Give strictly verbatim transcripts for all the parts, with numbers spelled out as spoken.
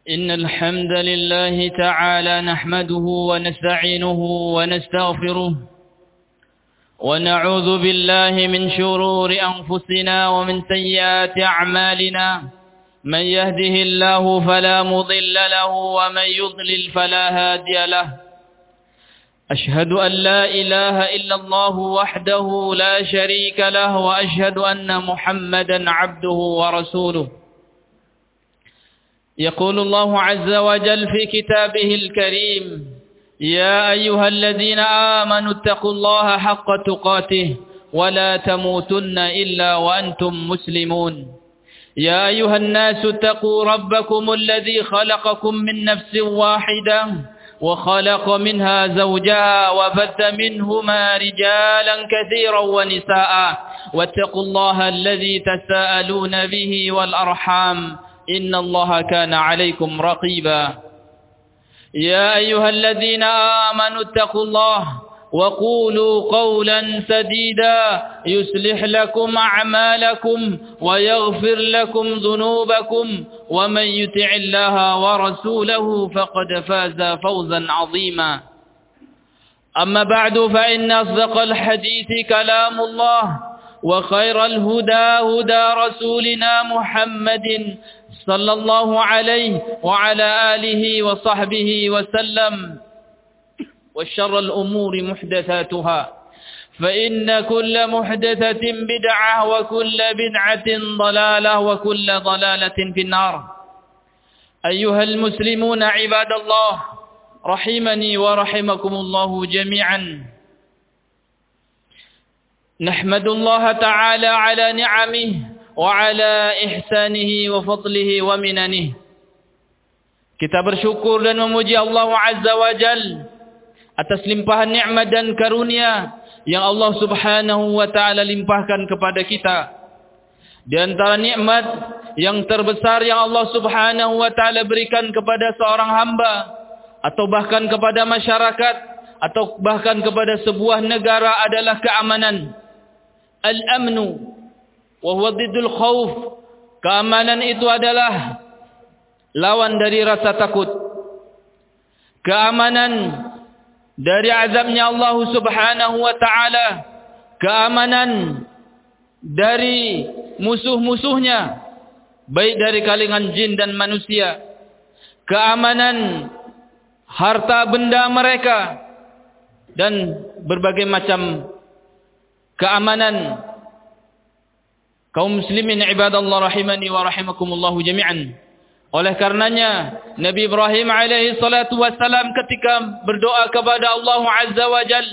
إن الحمد لله تعالى نحمده ونستعينه ونستغفره ونعوذ بالله من شرور أنفسنا ومن سيئات أعمالنا من يهده الله فلا مضل له ومن يضلل فلا هادي له أشهد أن لا إله إلا الله وحده لا شريك له وأشهد أن محمدا عبده ورسوله يقول الله عز وجل في كتابه الكريم يا أيها الذين آمنوا اتقوا الله حق تقاته ولا تموتن إلا وأنتم مسلمون يا أيها الناس اتقوا ربكم الذي خلقكم من نفس واحدة وخلق منها زوجها وبث منهما رجالا كثيرا ونساء واتقوا الله الذي تساءلون به والأرحام إن الله كان عليكم رقيبا يا أيها الذين آمنوا اتقوا الله وقولوا قولا سديدا يصلح لكم أعمالكم ويغفر لكم ذنوبكم ومن يطع الله ورسوله فقد فاز فوزا عظيما أما بعد فإن أصدق الحديث كلام الله وخير الهدى هدى رسولنا محمد صلى الله عليه وعلى آله وصحبه وسلم وشر الأمور محدثاتها فإن كل محدثة بدعة وكل بدعة ضلالة وكل ضلالة في النار أيها المسلمون عباد الله رحمني ورحمكم الله جميعا نحمد الله تعالى على نعمه وعلى إحسانه وفضله ومننه. Kita bersyukur dan memuji Allah Azza wa Jal atas limpahan nikmat dan karunia yang Allah Subhanahu wa taala limpahkan kepada kita. Di antara nikmat yang terbesar yang Allah Subhanahu wa taala berikan kepada seorang hamba atau bahkan kepada masyarakat atau bahkan kepada sebuah negara adalah keamanan. Al-amnu wa huwa diddul khauf. Keamanan itu adalah lawan dari rasa takut. Keamanan dari azabnya Allah Subhanahu wa taala, keamanan dari musuh-musuhnya baik dari kalangan jin dan manusia, keamanan harta benda mereka dan berbagai macam keamanan. Kaum muslimin ibadallah rahimani wa rahimakumullah jami'an. Oleh karenanya Nabi Ibrahim alaihi salatu wassalam ketika berdoa kepada Allah Azza wa Jal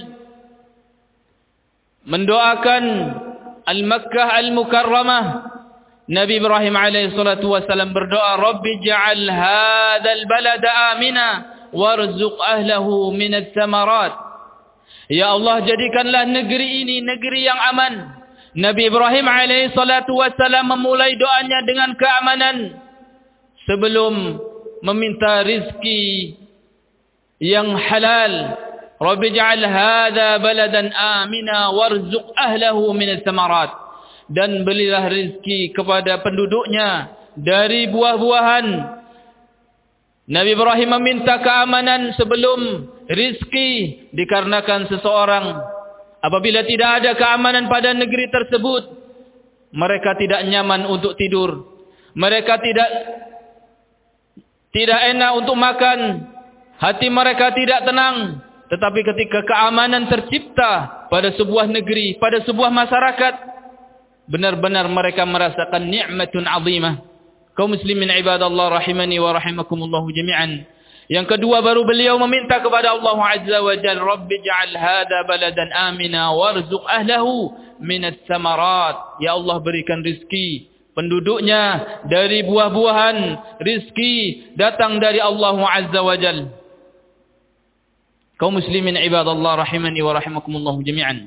mendoakan Al-Makkah Al-Mukarramah, Nabi Ibrahim alaihi salatu wassalam berdoa, Rabbi ja'al hadzal balada amina warzuq ahlahu minats samarat. Ya Allah, jadikanlah negeri ini negeri yang aman. Nabi Ibrahim alaihi salatu wassalam memulai doanya dengan keamanan sebelum meminta rizki yang halal. Rabbi ja'al hadha baladan amina warzuq ahlahu minas samarat. Dan berilah rizki kepada penduduknya dari buah-buahan. Nabi Ibrahim meminta keamanan sebelum rizki, dikarenakan seseorang apabila tidak ada keamanan pada negeri tersebut, mereka tidak nyaman untuk tidur, mereka tidak tidak enak untuk makan, hati mereka tidak tenang. Tetapi ketika keamanan tercipta pada sebuah negeri, pada sebuah masyarakat, benar-benar mereka merasakan nikmatun azimah. Kaum muslimin ibadallah rahimani wa rahimakumullah jami'an. Yang kedua, baru beliau meminta kepada Allah Azza wa Jalla, Rabbi ja'al hadha baladan amina warzuq ahlahu minas samarat. Ya Allah, berikan rizki penduduknya dari buah-buahan. Rizki datang dari Allah Azza wa Jalla. Kaum muslimin ibadallah rahimani wa rahimakumullah jami'an.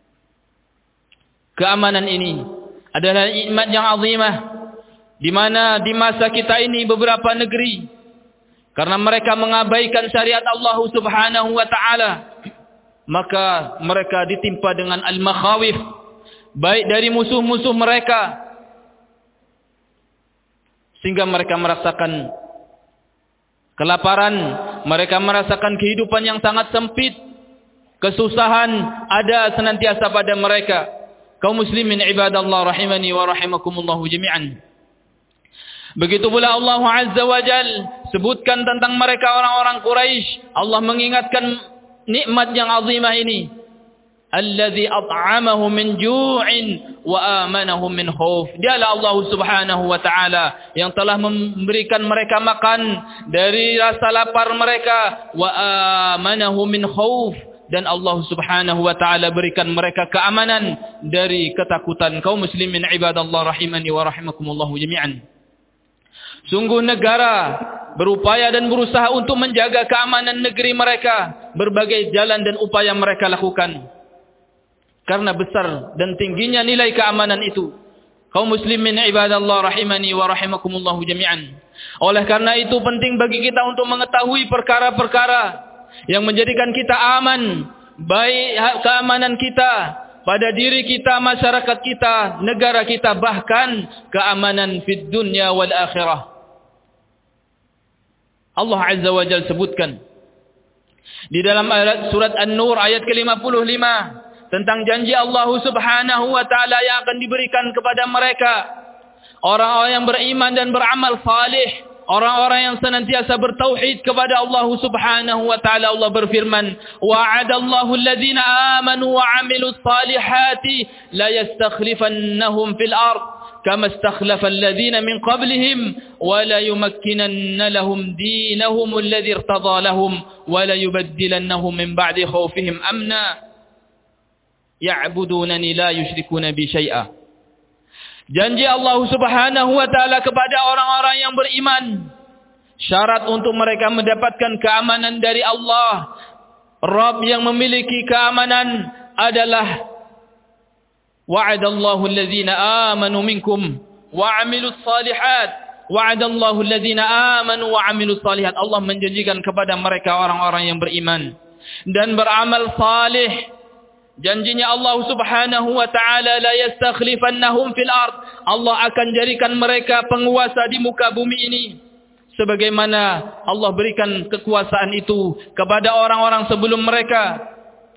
Keamanan ini adalah nikmat yang azimah, di mana di masa kita ini beberapa negeri, karena mereka mengabaikan syariat Allah Subhanahu wa taala, maka mereka ditimpa dengan al-makhawif, baik dari musuh-musuh mereka, sehingga mereka merasakan kelaparan, mereka merasakan kehidupan yang sangat sempit, kesusahan ada senantiasa pada mereka. Kaum muslimin ibadallah rahimani wa rahimakumullahu jami'an. Begitu pula Allah Azza wa Jal sebutkan tentang mereka orang-orang Quraisy. Allah mengingatkan nikmat yang azimah ini. Allazi at'amahum min ju'in wa amanahum min khauf. Dialah Allah Subhanahu wa taala yang telah memberikan mereka makan dari rasa lapar mereka, wa amanahum min khauf, dan Allah Subhanahu wa taala berikan mereka keamanan dari ketakutan. Kaum muslimin ibadallah rahimani wa rahimakumullah jami'an. Sungguh negara berupaya dan berusaha untuk menjaga keamanan negeri mereka. Berbagai jalan dan upaya mereka lakukan. Karena besar dan tingginya nilai keamanan itu. Kaum muslimin ibadallah rahimani wa rahimakumullah jami'an. Oleh karena itu penting bagi kita untuk mengetahui perkara-perkara yang menjadikan kita aman. Baik keamanan kita pada diri kita, masyarakat kita, negara kita, bahkan keamanan fid dunya wal akhirah. Allah Azza wa Jalla sebutkan di dalam ayat surat An-Nur ayat ke lima puluh lima tentang janji Allah Subhanahu wa taala yang akan diberikan kepada mereka orang-orang yang beriman dan beramal salih, orang-orang yang senantiasa bertauhid kepada Allah Subhanahu wa taala. Allah berfirman, wa'adallahu alladhina amanu wa 'amilus salihati la yastakhlifannahum fil ard kama istakhlafa alladhina min qablihim wa la yumakkinanna lahum dinahum alladhi irtada lahum wa la yubaddilannahum min ba'di khawfihim amna ya'budunani la yushrikuna bi syai'a. Janji Allah Subhanahu wa taala kepada orang-orang yang beriman. Syarat untuk mereka mendapatkan keamanan dari Allah, Rabb yang memiliki keamanan, adalah wa'adallahu alladhina amanu minkum wa 'amilus salihat. Wa'adallahu alladhina amanu wa 'amilus salihat. Allah menjanjikan kepada mereka orang-orang yang beriman dan beramal salih. Janjinya Allah Subhanahu wa taala, la yastakhlifannahum fil ard. Allah akan jadikan mereka penguasa di muka bumi ini. Sebagaimana Allah berikan kekuasaan itu kepada orang-orang sebelum mereka.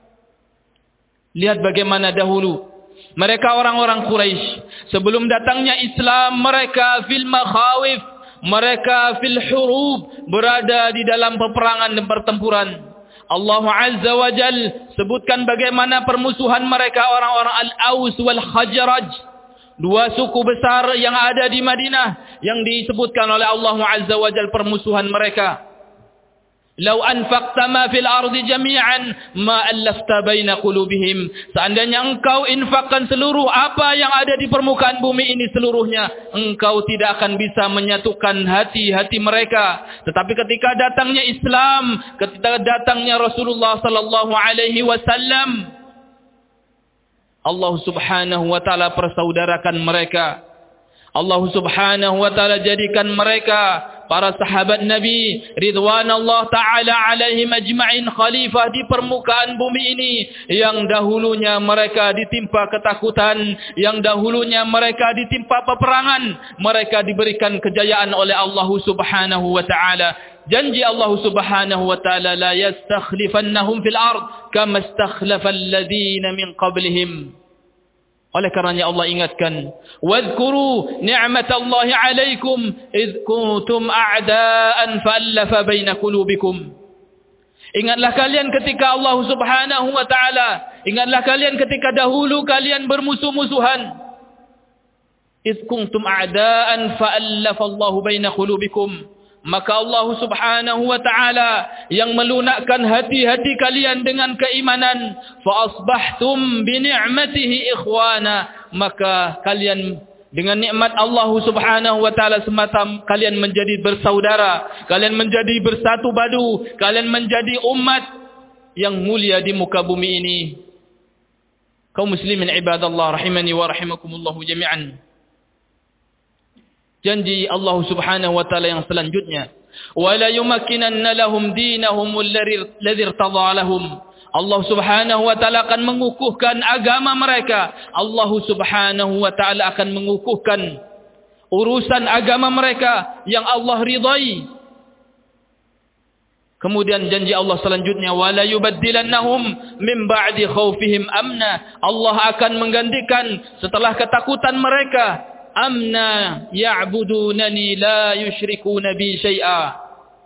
Lihat bagaimana dahulu mereka orang-orang Quraisy, sebelum datangnya Islam, mereka fil makhawif, mereka fil hurub, berada di dalam peperangan dan pertempuran. Allah Azza wa Jal sebutkan bagaimana permusuhan mereka orang-orang Al-Aus wal Khazraj, dua suku besar yang ada di Madinah, yang disebutkan oleh Allah Azza wa Jal permusuhan mereka. Lau anfaqta ma fil ardi jami'an ma allafta baina qulubihim. Seandainya engkau infakkan seluruh apa yang ada di permukaan bumi ini seluruhnya, engkau tidak akan bisa menyatukan hati-hati mereka. Tetapi ketika datangnya Islam, ketika datangnya Rasulullah sallallahu alaihi wasallam, Allah Subhanahu wa taala persaudarakan mereka. Allah Subhanahu wa taala jadikan mereka para sahabat Nabi ridwanallah taala alaihim ajma'in khalifah di permukaan bumi ini, yang dahulunya mereka ditimpa ketakutan, yang dahulunya mereka ditimpa peperangan, mereka diberikan kejayaan oleh Allah Subhanahu wa taala. Janji Allah Subhanahu wa taala, la yastakhlifannahum fil ard kama istakhlafa alladhina min qablihim. Oleh karenanya Allah ingatkan, wadhkuru ni'matallahi 'alaikum idh kuntum a'daan fa'alafa baina qulubikum. Ingatlah kalian ketika Allah Subhanahu wa taala, ingatlah kalian ketika dahulu kalian bermusuh-musuhan. Idh kuntum a'daan fa'alafa Allahu baina qulubikum. Maka Allah Subhanahu wa taala yang melunakkan hati-hati kalian dengan keimanan, fa asbahtum bi ni'matihi ikhwana, maka kalian dengan nikmat Allah Subhanahu wa taala semata kalian menjadi bersaudara, kalian menjadi bersatu padu, kalian menjadi umat yang mulia di muka bumi ini. Kaum muslimin ibadallah rahimani wa rahimakumullah jami'an. Janji Allah Subhanahu wa taala yang selanjutnya, wala yumakkinanna lahum dinahum alladhi irtadha lahum. Allah Subhanahu wa taala akan mengukuhkan agama mereka. Allah Subhanahu wa taala akan mengukuhkan urusan agama mereka yang Allah ridai. Kemudian janji Allah selanjutnya, wala yubaddilannahum min ba'di khaufihim amna. Allah akan menggantikan setelah ketakutan mereka amna ya'budunani la yusyrikuna bi syai'a.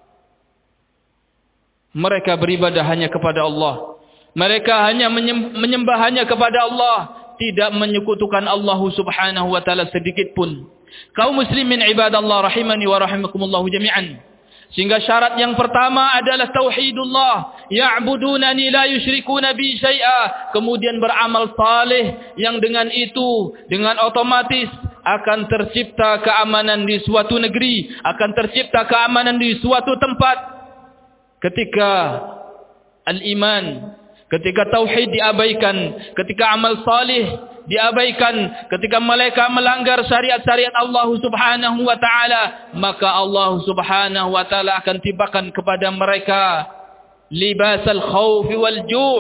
Mereka beribadah hanya kepada Allah. Mereka hanya menyembah hanya kepada Allah, tidak menyekutukan Allah Subhanahu wa taala sedikit pun. Kaum muslimin ibadallah rahimani wa rahimakumullah jami'an. Sehingga syarat yang pertama adalah tauhidullah, ya'budunani la yusyrikuna bi syai'a. Kemudian beramal saleh yang dengan itu dengan otomatis akan tercipta keamanan di suatu negeri, akan tercipta keamanan di suatu tempat. Ketika al-iman, ketika tauhid diabaikan, ketika amal saleh diabaikan, ketika mereka melanggar syariat-syariat Allah Subhanahu wa taala, maka Allah Subhanahu wa taala akan tibakan kepada mereka libasal khaufi wal ju',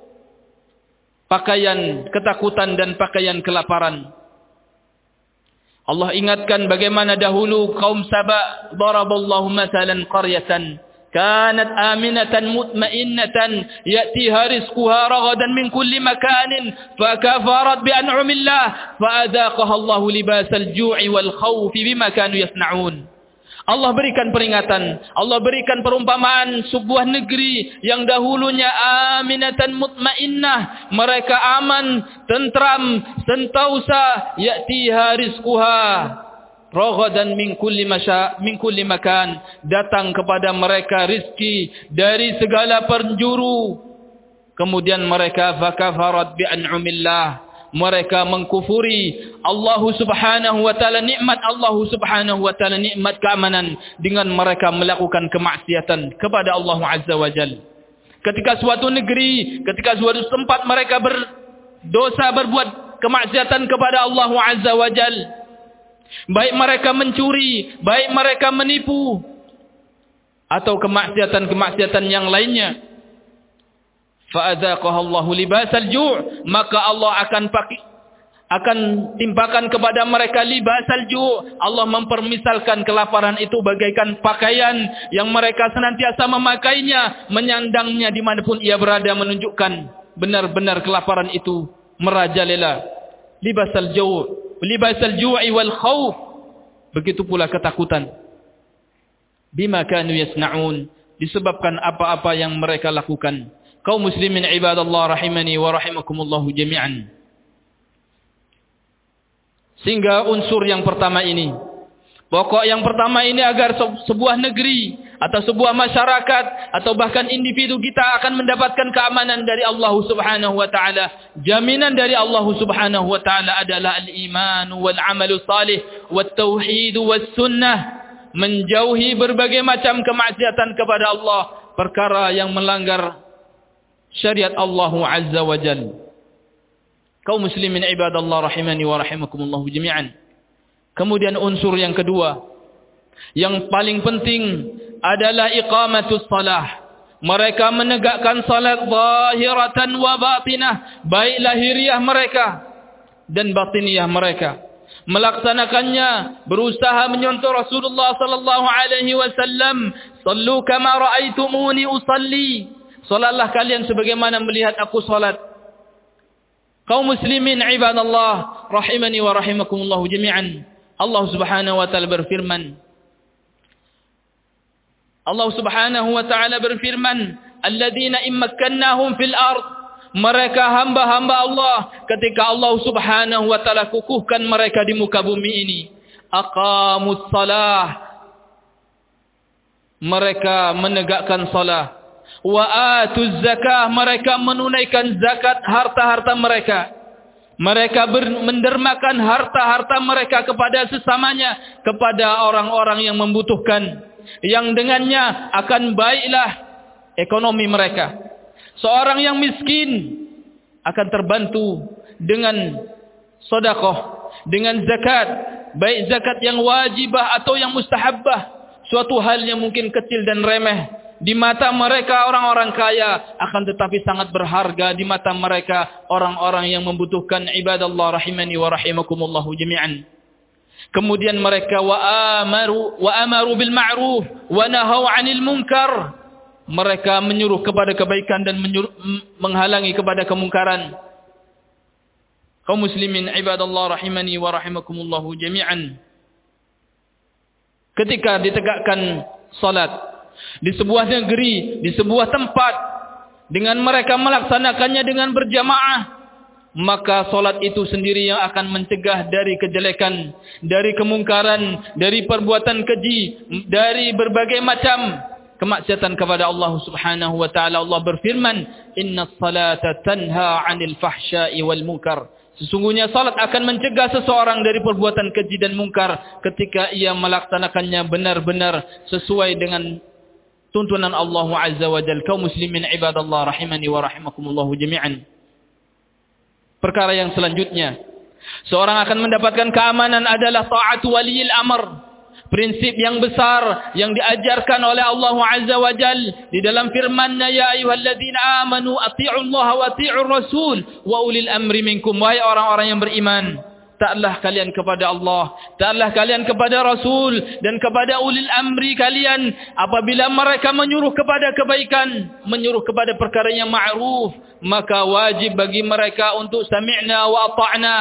pakaian ketakutan dan pakaian kelaparan. Allah ingatkan bagaimana dahulu kaum Saba, daraballahu mathalan qaryatan kanat aminatan mutmainnatan ya'tiha rizquha ragadan min kulli makanin fakafarat bi an'amillah fa'adaqaha Allahu libasal ju'i wal khawfi bima kanu yasna'un. Allah berikan peringatan, Allah berikan perumpamaan sebuah negeri yang dahulunya aminatan mutmainnah, mereka aman, tentram, sentausa, ya'tiha rizquha ragadan min kulli masya min kulli makan, datang kepada mereka rizki dari segala penjuru. Kemudian mereka fakafarat bi an'amillah, mereka mengkufuri Allah Subhanahu wa taala, nikmat Allah Subhanahu wa taala, nikmat keamanan, dengan mereka melakukan kemaksiatan kepada Allah Azza wa Jalla. Ketika suatu negeri, ketika suatu tempat mereka berdosa, berbuat kemaksiatan kepada Allah Azza wa Jalla, baik mereka mencuri, baik mereka menipu, atau kemaksiatan-kemaksiatan yang lainnya, fa'adzaqaha Allahu libasal ju', maka Allah akan pakai, akan timpakan kepada mereka libasal ju'. Allah mempermisalkan kelaparan itu bagaikan pakaian yang mereka senantiasa memakainya, menyandangnya dimanapun ia berada, menunjukkan benar-benar kelaparan itu merajalela. Libasal ju', libasal ju'i wal khawf, begitu pula ketakutan. Bima kanu yasna'un, disebabkan apa-apa yang mereka lakukan. Kaum muslimin ibadallah rahimani wa rahimakumullahu jami'an. Sehingga unsur yang pertama ini, pokok yang pertama ini, agar sebuah negeri atau sebuah masyarakat atau bahkan individu kita akan mendapatkan keamanan dari Allah Subhanahu wa taala. Jaminan dari Allah Subhanahu wa taala adalah al-iman wal amalu salih wat tauhid was sunnah, menjauhi berbagai macam kemaksiatan kepada Allah, perkara yang melanggar syariat Allah Azza wa Jalla. Kaum muslimin ibadallah rahimani wa rahimakumullah jami'an. Kemudian unsur yang kedua, yang paling penting adalah iqamatus salah. Mereka menegakkan salat zahiratan wa batinah, baik lahiriah mereka dan batiniah mereka. Melaksanakannya, berusaha menyontoh Rasulullah sallallahu alaihi wasallam, sallu kama raaitumuni usalli. Salatlah kalian sebagaimana melihat aku salat. Kaum muslimin ibadallah rahimani wa rahimakumullah jami'an. Allah Subhanahu wa taala berfirman, Allah Subhanahu wa taala berfirman, alladzina immakkannahum fil ard, mereka hamba-hamba Allah ketika Allah Subhanahu wa taala kukuhkan mereka di muka bumi ini, aqamus salah, mereka menegakkan salah, wa atuz zakah, mereka menunaikan zakat harta-harta mereka. Mereka mendermakan harta-harta mereka kepada sesamanya, kepada orang-orang yang membutuhkan, yang dengannya akan baiklah ekonomi mereka. Seorang yang miskin akan terbantu dengan sedekah, dengan zakat, baik zakat yang wajibah atau yang mustahabbah. Suatu hal yang mungkin kecil dan remeh di mata mereka orang-orang kaya, akan tetapi sangat berharga di mata mereka orang-orang yang membutuhkan. Ibadallah rahimani wa rahimakumullah jami'an. Kemudian mereka wa amaru wa amaru bil ma'ruf wa nahau 'anil munkar. mereka menyuruh kepada kebaikan dan menyuruh, menghalangi kepada kemungkaran. Kaum muslimin ibadallah rahimani wa rahimakumullahu jami'an. Ketika ditegakkan salat di sebuah negeri, di sebuah tempat, dengan mereka melaksanakannya dengan berjamaah, maka salat itu sendiri yang akan mencegah dari kejelekan, dari kemungkaran, dari perbuatan keji, dari berbagai macam kemaksiatan kepada Allah Subhanahu wa taala. Allah berfirman, "Innas salata tanha 'anil fahsya'i wal munkar." Sesungguhnya salat akan mencegah seseorang dari perbuatan keji dan mungkar ketika ia melaksanakannya benar-benar sesuai dengan tuntunan Allah Azza wa Jalla. Kaum muslimin ibadallah rahimani wa rahimakumullah jami'an. Perkara yang selanjutnya, seorang akan mendapatkan keamanan adalah ta'atu waliyil amr. Prinsip yang besar yang diajarkan oleh Allah Azza wa Jalla di dalam firman-Nya, ya ayyuhalladzina amanu atti'ullaha wa atti'ur rasul wa ulil amri minkum. Wahai orang-orang yang beriman, taatlah kalian kepada Allah, taatlah kalian kepada Rasul dan kepada ulil amri kalian apabila mereka menyuruh kepada kebaikan, menyuruh kepada perkara yang ma'ruf, maka wajib bagi mereka untuk sami'na wa ata'na,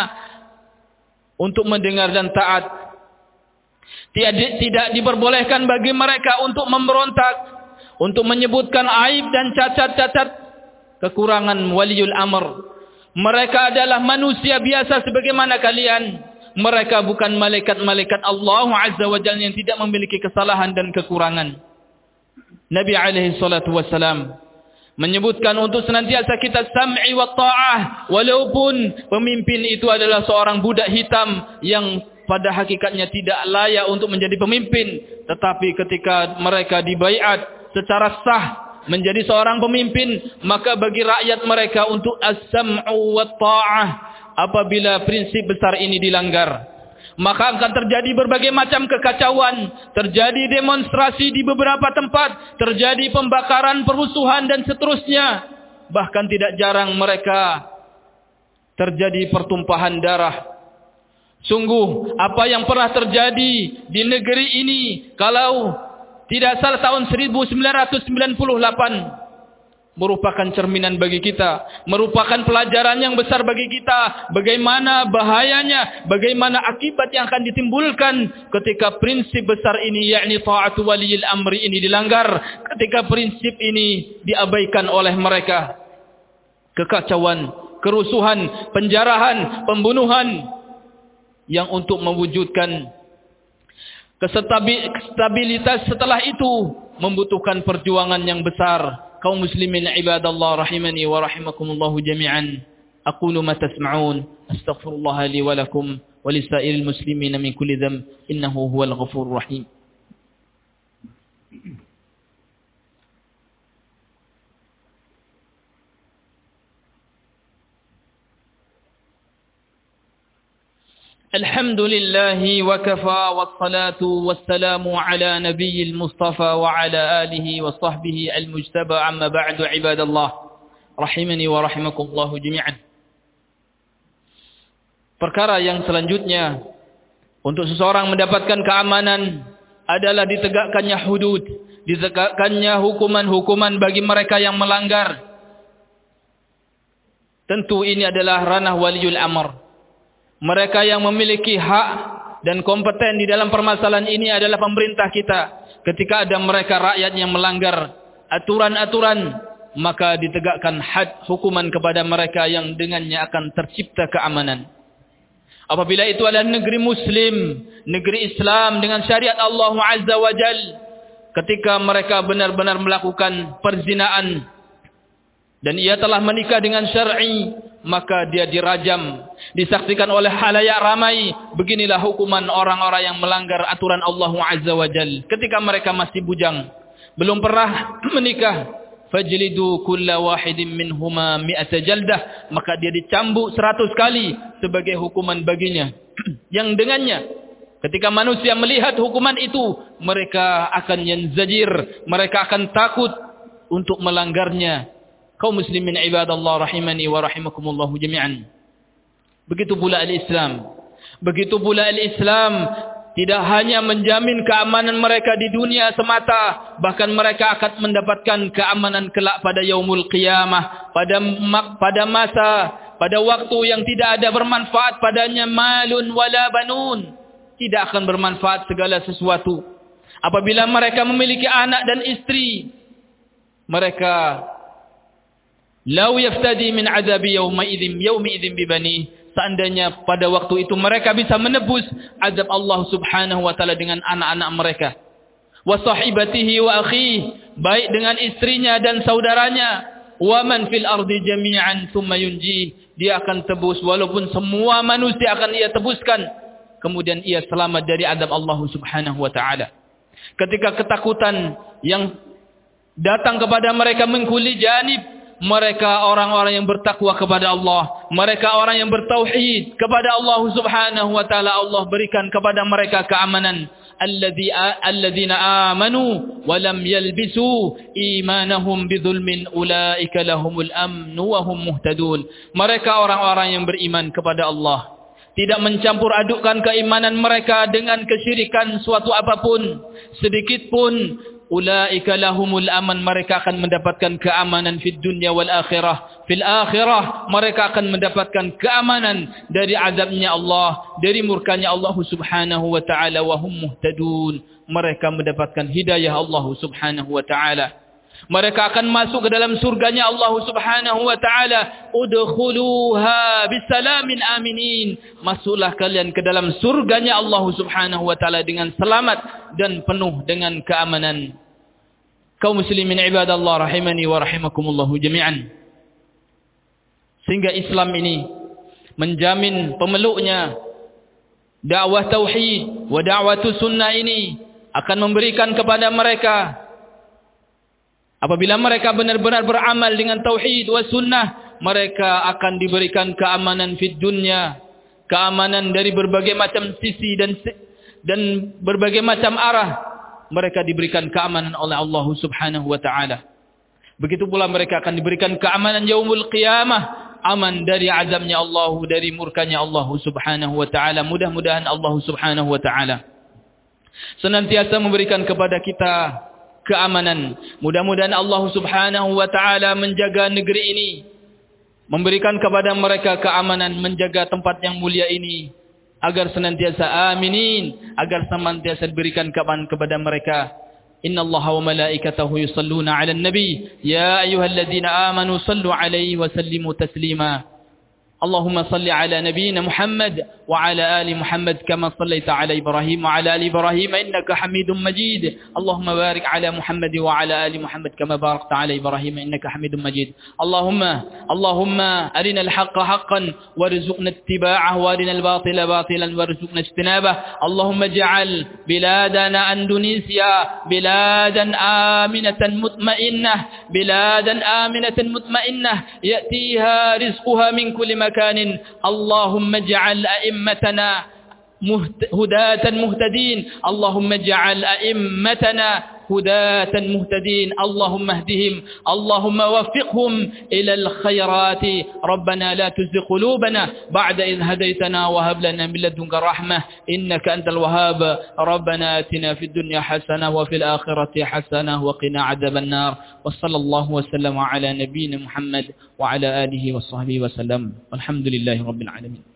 untuk mendengar dan taat. Tidak, tidak diperbolehkan bagi mereka untuk memberontak, untuk menyebutkan aib dan cacat-cacat kekurangan waliul amr. Mereka adalah manusia biasa sebagaimana kalian. Mereka bukan malaikat-malaikat Allah Azza wa Jalla yang tidak memiliki kesalahan dan kekurangan. Nabi alaihi salatu wassalam menyebutkan untuk senantiasa kita sam'i wa ta'ah, walaupun pemimpin itu adalah seorang budak hitam yang pada hakikatnya tidak layak untuk menjadi pemimpin, tetapi ketika mereka dibaiat secara sah menjadi seorang pemimpin, maka bagi rakyat mereka untuk as-sam'u wa ta'ah. Apabila prinsip besar ini dilanggar, maka akan terjadi berbagai macam kekacauan, terjadi demonstrasi di beberapa tempat, terjadi pembakaran, perusuhan dan seterusnya. Bahkan tidak jarang mereka terjadi pertumpahan darah. Sungguh apa yang pernah terjadi di negeri ini, kalau tidak salah tahun seribu sembilan ratus sembilan puluh delapan, merupakan cerminan bagi kita, merupakan pelajaran yang besar bagi kita, bagaimana bahayanya, bagaimana akibat yang akan ditimbulkan ketika prinsip besar ini, yakni ta'atu waliyil amri ini dilanggar, ketika prinsip ini diabaikan oleh mereka. Kekacauan, kerusuhan, penjarahan, pembunuhan, yang untuk mewujudkan stabilitas setelah itu membutuhkan perjuangan yang besar. Kaum muslimin ibadallah rahimani wa rahimakumullah jami'an. Aqulu ma tasma'un, astaghfirullah li wa lakum wa lisairil muslimin min kulli dhanb, innahu huwal ghafurur rahim. الحمد لله وكفى والصلاة والسلام على نبي المصطفى وعلى آله وصحبه المجتبى عما بعد عباد الله رحمني ورحمكم الله جميعا. Perkara yang selanjutnya untuk seseorang mendapatkan keamanan adalah ditegakkannya hudud, ditegakkannya hukuman-hukuman bagi mereka yang melanggar. Tentu ini adalah ranah waliul amr. Mereka yang memiliki hak dan kompeten di dalam permasalahan ini adalah pemerintah kita. Ketika ada mereka rakyat yang melanggar aturan-aturan, maka ditegakkan had, hukuman kepada mereka yang dengannya akan tercipta keamanan. Apabila itu adalah negeri Muslim, negeri Islam dengan syariat Allah Azza wa Jal, ketika mereka benar-benar melakukan perzinaan dan ia telah menikah dengan syar'i, maka dia dirajam, disaksikan oleh halayak ramai. Beginilah hukuman orang-orang yang melanggar aturan Allah Azza wa Jal ketika mereka masih bujang, belum pernah menikah. Fajlidu kulla wahidin minhuma mi'ata jaldah, maka dia dicambuk seratus kali sebagai hukuman baginya. Yang dengannya ketika manusia melihat hukuman itu, mereka akan yanzajir, mereka akan takut untuk melanggarnya. Kaum muslimin ibadallah rahimani wa rahimakumullah jami'an. Begitu pula al-Islam. Begitu pula al-Islam tidak hanya menjamin keamanan mereka di dunia semata, bahkan mereka akan mendapatkan keamanan kelak pada yaumul qiyamah, pada pada masa, pada waktu yang tidak ada bermanfaat padanya malun wala banun, tidak akan bermanfaat segala sesuatu. Apabila mereka memiliki anak dan istri, mereka lau yaftadi min adabi yawma idzin yawmi idzin bibani, seandainya pada waktu itu mereka bisa menebus azab Allah Subhanahu wa taala dengan anak-anak mereka, wa sahibatihi wa akhihi, baik dengan istrinya dan saudaranya, wa man fil ardi jami'an thumma yunji, dia akan tebus walaupun semua manusia akan ia tebuskan, kemudian ia selamat dari azab Allah Subhanahu wa taala. Ketika ketakutan yang datang kepada mereka mengkuli janib, mereka orang-orang yang bertakwa kepada Allah, mereka orang yang bertauhid kepada Allah Subhanahu wa taala, Allah berikan kepada mereka keamanan. Alladzi alladzina amanu wa lam yalbisu imanahum bidzulmin ulaika lahumul amnu wa hum muhtadun. Mereka orang-orang yang beriman kepada Allah, tidak mencampur adukkan keimanan mereka dengan kesyirikan suatu apapun sedikit pun. Ulaika lahumul aman, mereka akan mendapatkan keamanan fid dunya wal akhirah. Fil akhirah mereka akan mendapatkan keamanan dari azabnya Allah, dari murkanya Allah Subhanahu wa taala, wa hum muhtadun, mereka mendapatkan hidayah Allah Subhanahu wa taala. Mereka akan masuk ke dalam surganya Allah Subhanahu wa taala. Udkhuluha bisalamin aminin, masuklah kalian ke dalam surganya Allah Subhanahu wa taala dengan selamat dan penuh dengan keamanan. Kaum muslimin ibadallah rahimani wa rahimakumullah jami'an. Sehingga Islam ini menjamin pemeluknya dakwah tauhid wa da'watu sunnah ini akan memberikan kepada mereka, apabila mereka benar-benar beramal dengan tauhid wa sunnah, mereka akan diberikan keamanan fid dunya, keamanan dari berbagai macam sisi dan dan berbagai macam arah. Mereka diberikan keamanan oleh Allah Subhanahu wa taala. Begitu pula mereka akan diberikan keamanan yaumul qiyamah, aman dari azabnya Allah, dari murkanya Allah Subhanahu wa taala. Mudah-mudahan Allah Subhanahu wa taala senantiasa memberikan kepada kita keamanan. Mudah-mudahan Allah Subhanahu wa taala menjaga negeri ini, memberikan kepada mereka keamanan, menjaga tempat yang mulia ini agar senantiasa aminin, agar senantiasa diberikan keamanan kepada mereka. Innallaha wa malaikatahu yusalluna 'alan nabi ya ayyuhalladzina amanu sallu 'alaihi wa sallimu taslima. Allahumma salli 'ala nabiyyina Muhammad wa 'ala ali Muhammad kama sallaita 'ala Ibrahim wa 'ala ali Ibrahim innaka Hamidum Majid. Allahumma barik 'ala Muhammad wa 'ala ali Muhammad kama barakta 'ala Ibrahim innaka Hamidum Majid. Allahumma Allahumma arinal haqqa haqqan warzuqna ittiba'ahu wa arinal batila batilan warzuqna ijtinabah. Allahumma ij'al biladana Indonesia biladan aminatan mutmainnah, biladan aminatan mutmainnah ya'tiha rizquha min kulli makan. اللهم اجعل أئمتنا هداة مهتدين، اللهم اجعل أئمتنا هداة مهتدين، اللهم اهدهم، اللهم وفقهم إلى الخيرات. ربنا لا تزغ قلوبنا بعد إذ هديتنا وهب لنا من لدنك رحمة إنك أنت الوهاب. ربنا آتنا في الدنيا حسنة وفي الآخرة حسنة وقنا عذاب النار. وصلى الله وسلم على نبينا محمد وعلى آله وصحبه وسلم والحمد لله رب العالمين.